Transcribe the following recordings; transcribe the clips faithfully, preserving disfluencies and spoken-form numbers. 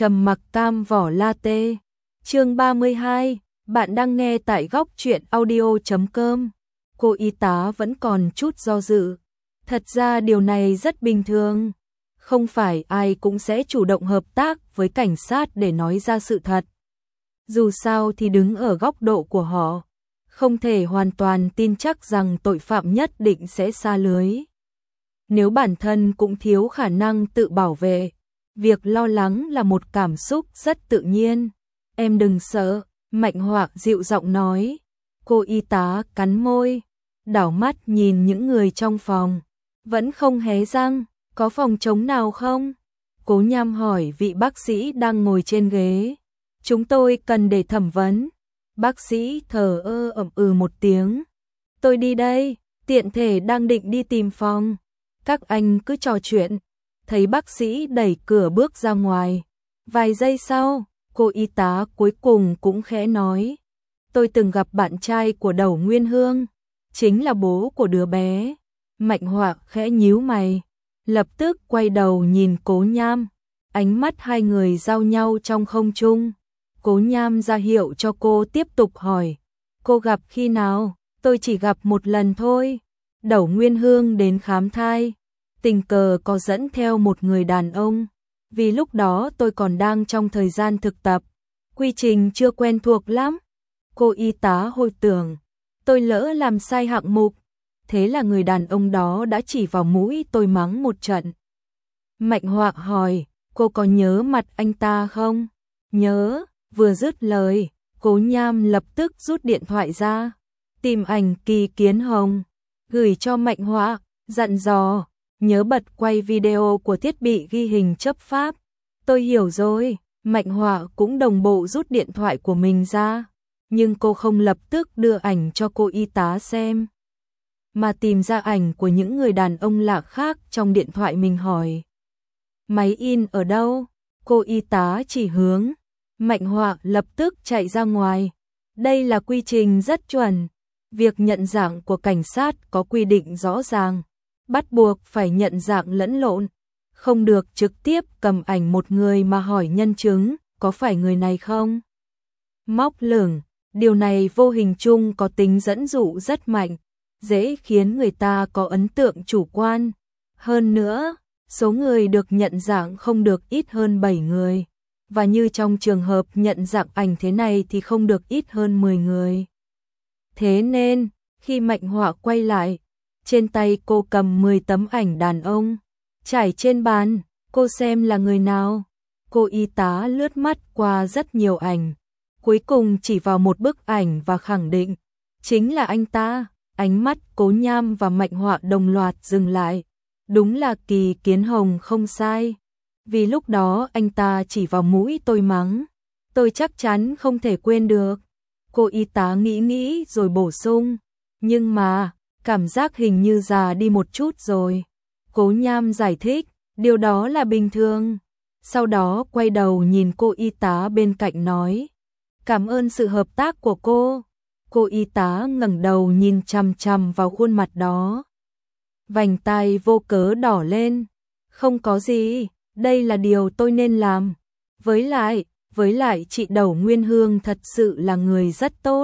Trầm mặc cam vỏ latte. Chương ba mươi hai, bạn đang nghe tại góc truyện audio chấm com. Cô y tá vẫn còn chút do dự. Thật ra điều này rất bình thường. Không phải ai cũng sẽ chủ động hợp tác với cảnh sát để nói ra sự thật. Dù sao thì đứng ở góc độ của họ, không thể hoàn toàn tin chắc rằng tội phạm nhất định sẽ sa lưới. Nếu bản thân cũng thiếu khả năng tự bảo vệ, việc lo lắng là một cảm xúc rất tự nhiên. Em đừng sợ, Mạnh Hoạc dịu giọng nói. Cô y tá cắn môi, đảo mắt nhìn những người trong phòng. Vẫn không hé răng, có phòng trống nào không? Cố Nham hỏi vị bác sĩ đang ngồi trên ghế. Chúng tôi cần để thẩm vấn. Bác sĩ thờ ơ ậm ừ một tiếng. Tôi đi đây, tiện thể đang định đi tìm phòng. Các anh cứ trò chuyện. Thấy bác sĩ đẩy cửa bước ra ngoài. Vài giây sau, cô y tá cuối cùng cũng khẽ nói. Tôi từng gặp bạn trai của Đẩu Nguyên Hương, chính là bố của đứa bé. Mạnh Hoạc khẽ nhíu mày, lập tức quay đầu nhìn Cố Nham. Ánh mắt hai người giao nhau trong không trung. Cố Nham ra hiệu cho cô tiếp tục hỏi. Cô gặp khi nào? Tôi chỉ gặp một lần thôi. Đẩu Nguyên Hương đến khám thai, tình cờ có dẫn theo một người đàn ông. Vì lúc đó tôi còn đang trong thời gian thực tập, quy trình chưa quen thuộc lắm. Cô y tá hồi tưởng, tôi lỡ làm sai hạng mục, thế là người đàn ông đó đã chỉ vào mũi tôi mắng một trận. Mạnh Hoạc hỏi, cô có nhớ mặt anh ta không? Nhớ. Vừa dứt lời, Cố Nham lập tức rút điện thoại ra, tìm ảnh Kỳ Kiến Hồng, gửi cho Mạnh Hoạc, dặn dò, nhớ bật quay video của thiết bị ghi hình chấp pháp. Tôi hiểu rồi. Mạnh Hoạc cũng đồng bộ rút điện thoại của mình ra, nhưng cô không lập tức đưa ảnh cho cô y tá xem, mà tìm ra ảnh của những người đàn ông lạ khác trong điện thoại mình hỏi. Máy in ở đâu? Cô y tá chỉ hướng. Mạnh Hoạc lập tức chạy ra ngoài. Đây là quy trình rất chuẩn. Việc nhận dạng của cảnh sát có quy định rõ ràng. Bắt buộc phải nhận dạng lẫn lộn. Không được trực tiếp cầm ảnh một người mà hỏi nhân chứng, có phải người này không? Móc lửng, điều này vô hình chung có tính dẫn dụ rất mạnh, dễ khiến người ta có ấn tượng chủ quan. Hơn nữa, số người được nhận dạng không được ít hơn bảy người. Và như trong trường hợp nhận dạng ảnh thế này thì không được ít hơn mười người. Thế nên, khi Mạnh Hoạc quay lại, trên tay cô cầm mười tấm ảnh đàn ông, trải trên bàn. Cô xem là người nào? Cô y tá lướt mắt qua rất nhiều ảnh, cuối cùng chỉ vào một bức ảnh và khẳng định, chính là anh ta. Ánh mắt Cố Nham và Mạnh Hoạc đồng loạt dừng lại. Đúng là Kỳ Kiến Hồng không sai. Vì lúc đó anh ta chỉ vào mũi tôi mắng, tôi chắc chắn không thể quên được. Cô y tá nghĩ nghĩ rồi bổ sung, nhưng mà, cảm giác hình như già đi một chút rồi. Cố Nham giải thích, điều đó là bình thường. Sau đó quay đầu nhìn cô y tá bên cạnh nói, cảm ơn sự hợp tác của cô. Cô y tá ngẩng đầu nhìn chằm chằm vào khuôn mặt đó. Vành tai vô cớ đỏ lên, không có gì. Đây là điều tôi nên làm. Với lại, với lại chị Đẩu Nguyên Hương thật sự là người rất tốt.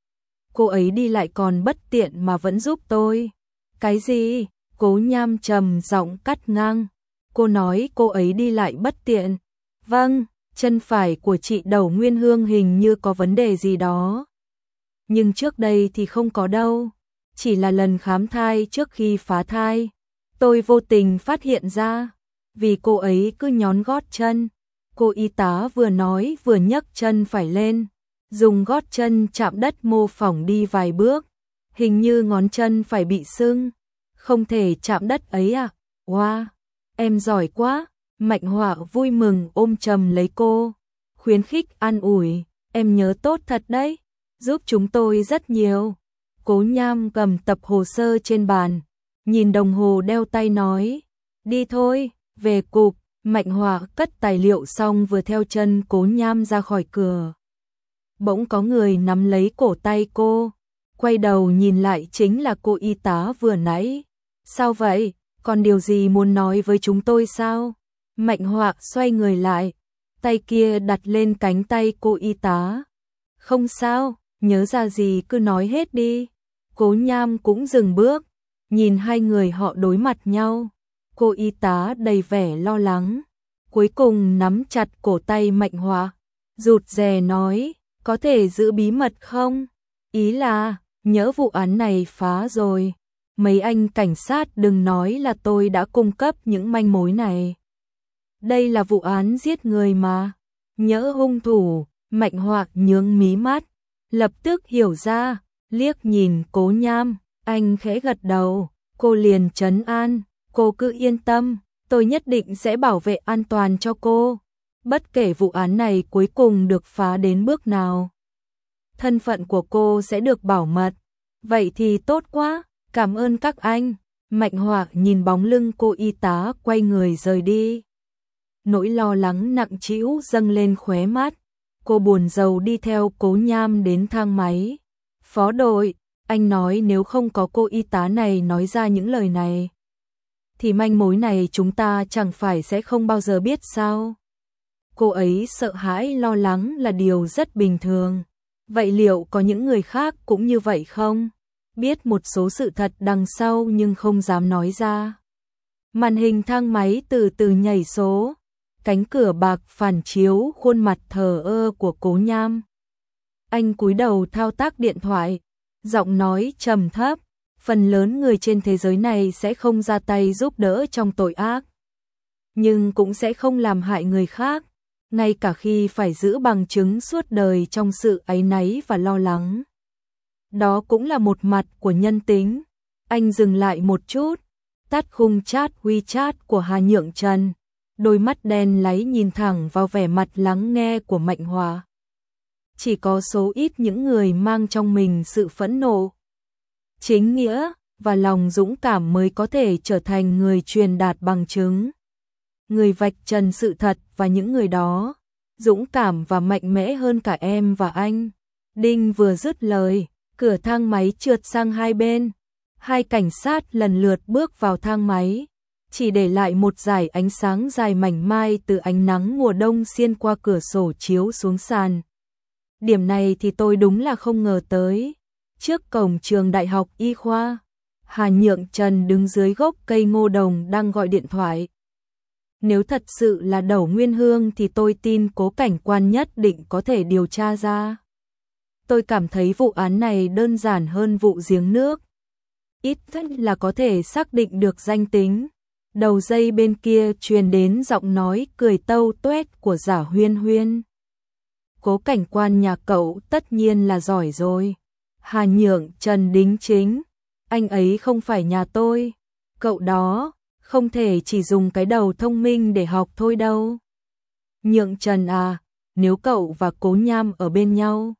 Cô ấy đi lại còn bất tiện mà vẫn giúp tôi. Cái gì? Cố Nham trầm giọng cắt ngang. Cô nói cô ấy đi lại bất tiện. Vâng, chân phải của chị Đẩu Nguyên Hương hình như có vấn đề gì đó. Nhưng trước đây thì không có đâu. Chỉ là lần khám thai trước khi phá thai, tôi vô tình phát hiện ra. Vì cô ấy cứ nhón gót chân. Cô y tá vừa nói vừa nhấc chân phải lên, dùng gót chân chạm đất mô phỏng đi vài bước. Hình như ngón chân phải bị sưng. Không thể chạm đất ấy à? Wow, em giỏi quá. Mạnh Hoạc vui mừng ôm chầm lấy cô, khuyến khích an ủi, em nhớ tốt thật đấy, giúp chúng tôi rất nhiều. Cố Nham cầm tập hồ sơ trên bàn, nhìn đồng hồ đeo tay nói, đi thôi. Về cục. Mạnh Hoạc cất tài liệu xong vừa theo chân Cố Nham ra khỏi cửa. Bỗng có người nắm lấy cổ tay cô, quay đầu nhìn lại chính là cô y tá vừa nãy. Sao vậy? Còn điều gì muốn nói với chúng tôi sao? Mạnh Hoạc xoay người lại, tay kia đặt lên cánh tay cô y tá. Không sao, nhớ ra gì cứ nói hết đi. Cố Nham cũng dừng bước, nhìn hai người họ đối mặt nhau. Cô y tá đầy vẻ lo lắng, cuối cùng nắm chặt cổ tay Mạnh Hòa, rụt rè nói, có thể giữ bí mật không? Ý là, nhỡ vụ án này phá rồi, mấy anh cảnh sát đừng nói là tôi đã cung cấp những manh mối này. Đây là vụ án giết người mà. Nhỡ hung thủ, Mạnh Hòa nhướng mí mắt, lập tức hiểu ra, liếc nhìn Cố Nham, anh khẽ gật đầu, cô liền trấn an, cô cứ yên tâm, tôi nhất định sẽ bảo vệ an toàn cho cô. Bất kể vụ án này cuối cùng được phá đến bước nào, thân phận của cô sẽ được bảo mật. Vậy thì tốt quá, cảm ơn các anh. Mạnh Hòa nhìn bóng lưng cô y tá quay người rời đi. Nỗi lo lắng nặng trĩu dâng lên khóe mắt. Cô buồn rầu đi theo Cố Nham đến thang máy. Phó đội, anh nói nếu không có cô y tá này nói ra những lời này, thì manh mối này chúng ta chẳng phải sẽ không bao giờ biết sao? Cô ấy sợ hãi lo lắng là điều rất bình thường. Vậy liệu có những người khác cũng như vậy không? Biết một số sự thật đằng sau nhưng không dám nói ra. Màn hình thang máy từ từ nhảy số. Cánh cửa bạc phản chiếu khuôn mặt thờ ơ của Cố Nham. Anh cúi đầu thao tác điện thoại, giọng nói trầm thấp, phần lớn người trên thế giới này sẽ không ra tay giúp đỡ trong tội ác, nhưng cũng sẽ không làm hại người khác, ngay cả khi phải giữ bằng chứng suốt đời trong sự áy náy và lo lắng. Đó cũng là một mặt của nhân tính. Anh dừng lại một chút, tắt khung chat WeChat của Hà Nhượng Trần, đôi mắt đen láy nhìn thẳng vào vẻ mặt lắng nghe của Mạnh Hòa. Chỉ có số ít những người mang trong mình sự phẫn nộ, chính nghĩa và lòng dũng cảm mới có thể trở thành người truyền đạt bằng chứng, người vạch trần sự thật, và những người đó dũng cảm và mạnh mẽ hơn cả em và anh. Đinh vừa dứt lời, cửa thang máy trượt sang hai bên. Hai cảnh sát lần lượt bước vào thang máy, chỉ để lại một dải ánh sáng dài mảnh mai từ ánh nắng mùa đông xuyên qua cửa sổ chiếu xuống sàn. Điểm này thì tôi đúng là không ngờ tới. Trước cổng trường đại học y khoa, Hà Nhượng Trần đứng dưới gốc cây ngô đồng đang gọi điện thoại. Nếu thật sự là Đẩu Nguyên Hương thì tôi tin Cố cảnh quan nhất định có thể điều tra ra. Tôi cảm thấy vụ án này đơn giản hơn vụ giếng nước. Ít nhất là có thể xác định được danh tính. Đầu dây bên kia truyền đến giọng nói cười tâu tuét của Giả Huyên Huyên. Cố cảnh quan nhà cậu tất nhiên là giỏi rồi. Hà Nhượng Trần đính chính. Anh ấy không phải nhà tôi. Cậu đó không thể chỉ dùng cái đầu thông minh để học thôi đâu. Nhượng Trần à, nếu cậu và Cố Nham ở bên nhau,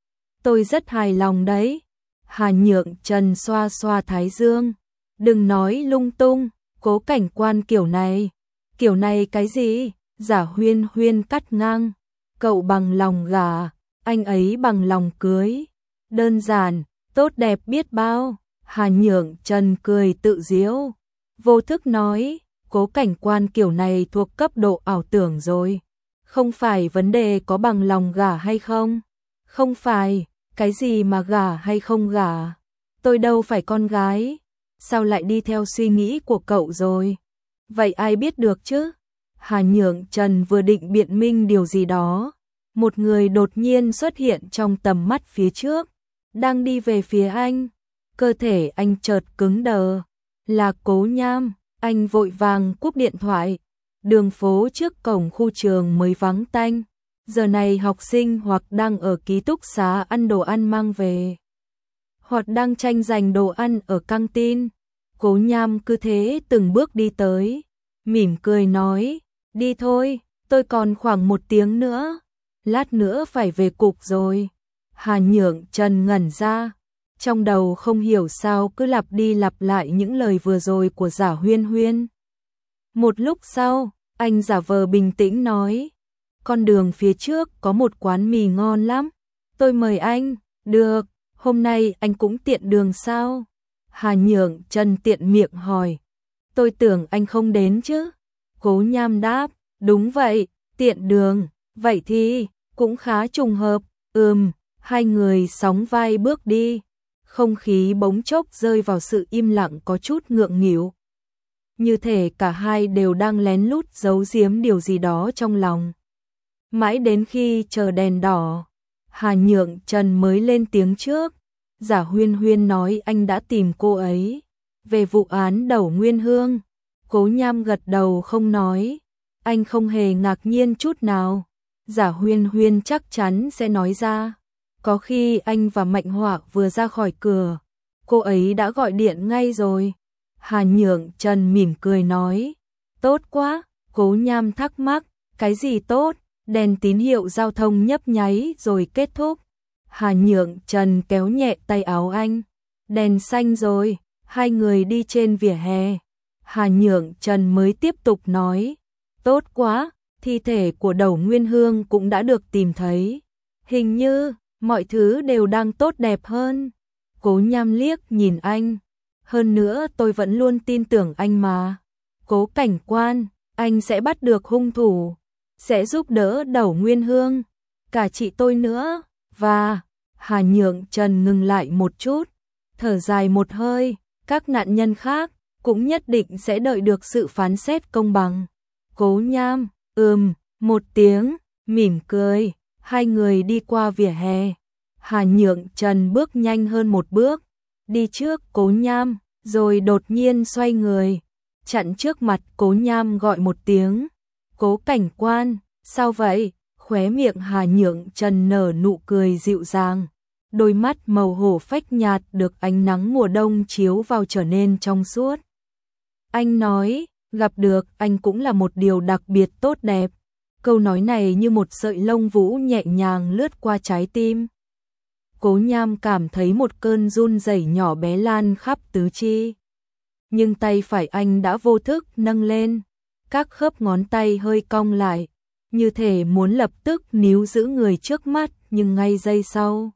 tôi rất hài lòng đấy. Hà Nhượng Trần xoa xoa thái dương. Đừng nói lung tung, Cố cảnh quan kiểu này. Kiểu này cái gì? Giả Huyên Huyên cắt ngang. Cậu bằng lòng gả, anh ấy bằng lòng cưới. Đơn giản, tốt đẹp biết bao. Hà Nhượng Trần cười tự giễu, vô thức nói, Cố cảnh quan kiểu này thuộc cấp độ ảo tưởng rồi. Không phải vấn đề có bằng lòng gả hay không. Không phải, cái gì mà gả hay không gả. Tôi đâu phải con gái. Sao lại đi theo suy nghĩ của cậu rồi? Vậy ai biết được chứ? Hà Nhượng Trần vừa định biện minh điều gì đó, một người đột nhiên xuất hiện trong tầm mắt phía trước, đang đi về phía anh. Cơ thể anh chợt cứng đờ. Là Cố Nham. Anh vội vàng cúp điện thoại. Đường phố trước cổng khu trường mới vắng tanh. Giờ này học sinh hoặc đang ở ký túc xá ăn đồ ăn mang về, hoặc đang tranh giành đồ ăn ở căng tin. Cố Nham cứ thế từng bước đi tới, mỉm cười nói, đi thôi, tôi còn khoảng một tiếng nữa, lát nữa phải về cục rồi. Hà Nhượng Trần ngẩn ra, trong đầu không hiểu sao cứ lặp đi lặp lại những lời vừa rồi của Giả Huyên Huyên. Một lúc sau, anh giả vờ bình tĩnh nói, con đường phía trước có một quán mì ngon lắm, tôi mời anh. Được, hôm nay anh cũng tiện đường sao? Hà Nhượng Trần tiện miệng hỏi. Tôi tưởng anh không đến chứ? Cố Nham đáp, đúng vậy, Tiện đường, vậy thì, cũng khá trùng hợp, ừm, hai người sóng vai bước đi. Không khí bỗng chốc rơi vào sự im lặng có chút ngượng nghịu. Như thể cả hai đều đang lén lút giấu giếm điều gì đó trong lòng. Mãi đến khi chờ đèn đỏ, Hà Nhượng Trần mới lên tiếng trước. Giả Huyên Huyên nói anh đã tìm cô ấy về vụ án Đẩu Nguyên Hương. Cố Nham gật đầu không nói. Anh không hề ngạc nhiên chút nào. Giả Huyên Huyên chắc chắn sẽ nói ra. Có khi anh và Mạnh Họa vừa ra khỏi cửa, cô ấy đã gọi điện ngay rồi. Hà Nhượng Trần mỉm cười nói. Tốt quá. Cố Nham thắc mắc. Cái gì tốt? Đèn tín hiệu giao thông nhấp nháy rồi kết thúc. Hà Nhượng Trần kéo nhẹ tay áo anh. Đèn xanh rồi. Hai người đi trên vỉa hè. Hà Nhượng Trần mới tiếp tục nói. Tốt quá. Thi thể của Đẩu Nguyên Hương cũng đã được tìm thấy. Hình như mọi thứ đều đang tốt đẹp hơn. Cố Nham liếc nhìn anh. Hơn nữa tôi vẫn luôn tin tưởng anh mà. Cố cảnh quan, anh sẽ bắt được hung thủ, sẽ giúp đỡ Đẩu Nguyên Hương, cả chị tôi nữa. Và Hà Nhượng Trần ngừng lại một chút, thở dài một hơi. Các nạn nhân khác cũng nhất định sẽ đợi được sự phán xét công bằng. Cố Nham, ừm, một tiếng, mỉm cười. Hai người đi qua vỉa hè. Hà Nhượng Trần bước nhanh hơn một bước, đi trước Cố Nham, rồi đột nhiên xoay người, chặn trước mặt Cố Nham gọi một tiếng. Cố cảnh quan, sao vậy? Khóe miệng Hà Nhượng Trần nở nụ cười dịu dàng. Đôi mắt màu hổ phách nhạt được ánh nắng mùa đông chiếu vào trở nên trong suốt. Anh nói, gặp được anh cũng là một điều đặc biệt tốt đẹp. Câu nói này như một sợi lông vũ nhẹ nhàng lướt qua trái tim. Cố Nham cảm thấy một cơn run rẩy nhỏ bé lan khắp tứ chi. Nhưng tay phải anh đã vô thức nâng lên, các khớp ngón tay hơi cong lại, như thể muốn lập tức níu giữ người trước mắt, nhưng ngay giây sau,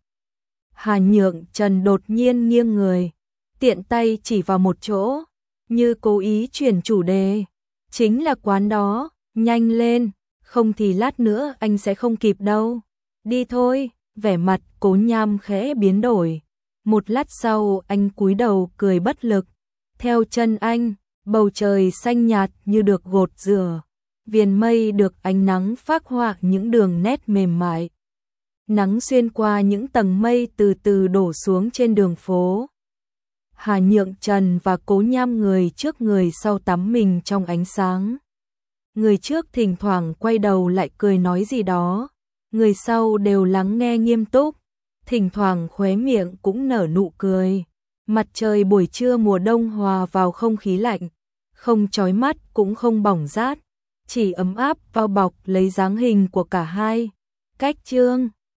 Hà Nhượng Trần đột nhiên nghiêng người, tiện tay chỉ vào một chỗ, như cố ý chuyển chủ đề. Chính là quán đó, nhanh lên, không thì lát nữa anh sẽ không kịp đâu. Đi thôi. Vẻ mặt Cố Nham khẽ biến đổi. Một lát sau anh cúi đầu cười bất lực. Theo chân anh, bầu trời xanh nhạt như được gột rửa. Viền mây được ánh nắng phác họa những đường nét mềm mại. Nắng xuyên qua những tầng mây từ từ đổ xuống trên đường phố. Hà Nhượng Trần và Cố Nham người trước người sau tắm mình trong ánh sáng. Người trước thỉnh thoảng quay đầu lại cười nói gì đó. Người sau đều lắng nghe nghiêm túc, thỉnh thoảng khóe miệng cũng nở nụ cười. Mặt trời buổi trưa mùa đông hòa vào không khí lạnh, không chói mắt cũng không bỏng rát, chỉ ấm áp bao bọc lấy dáng hình của cả hai. Cách chương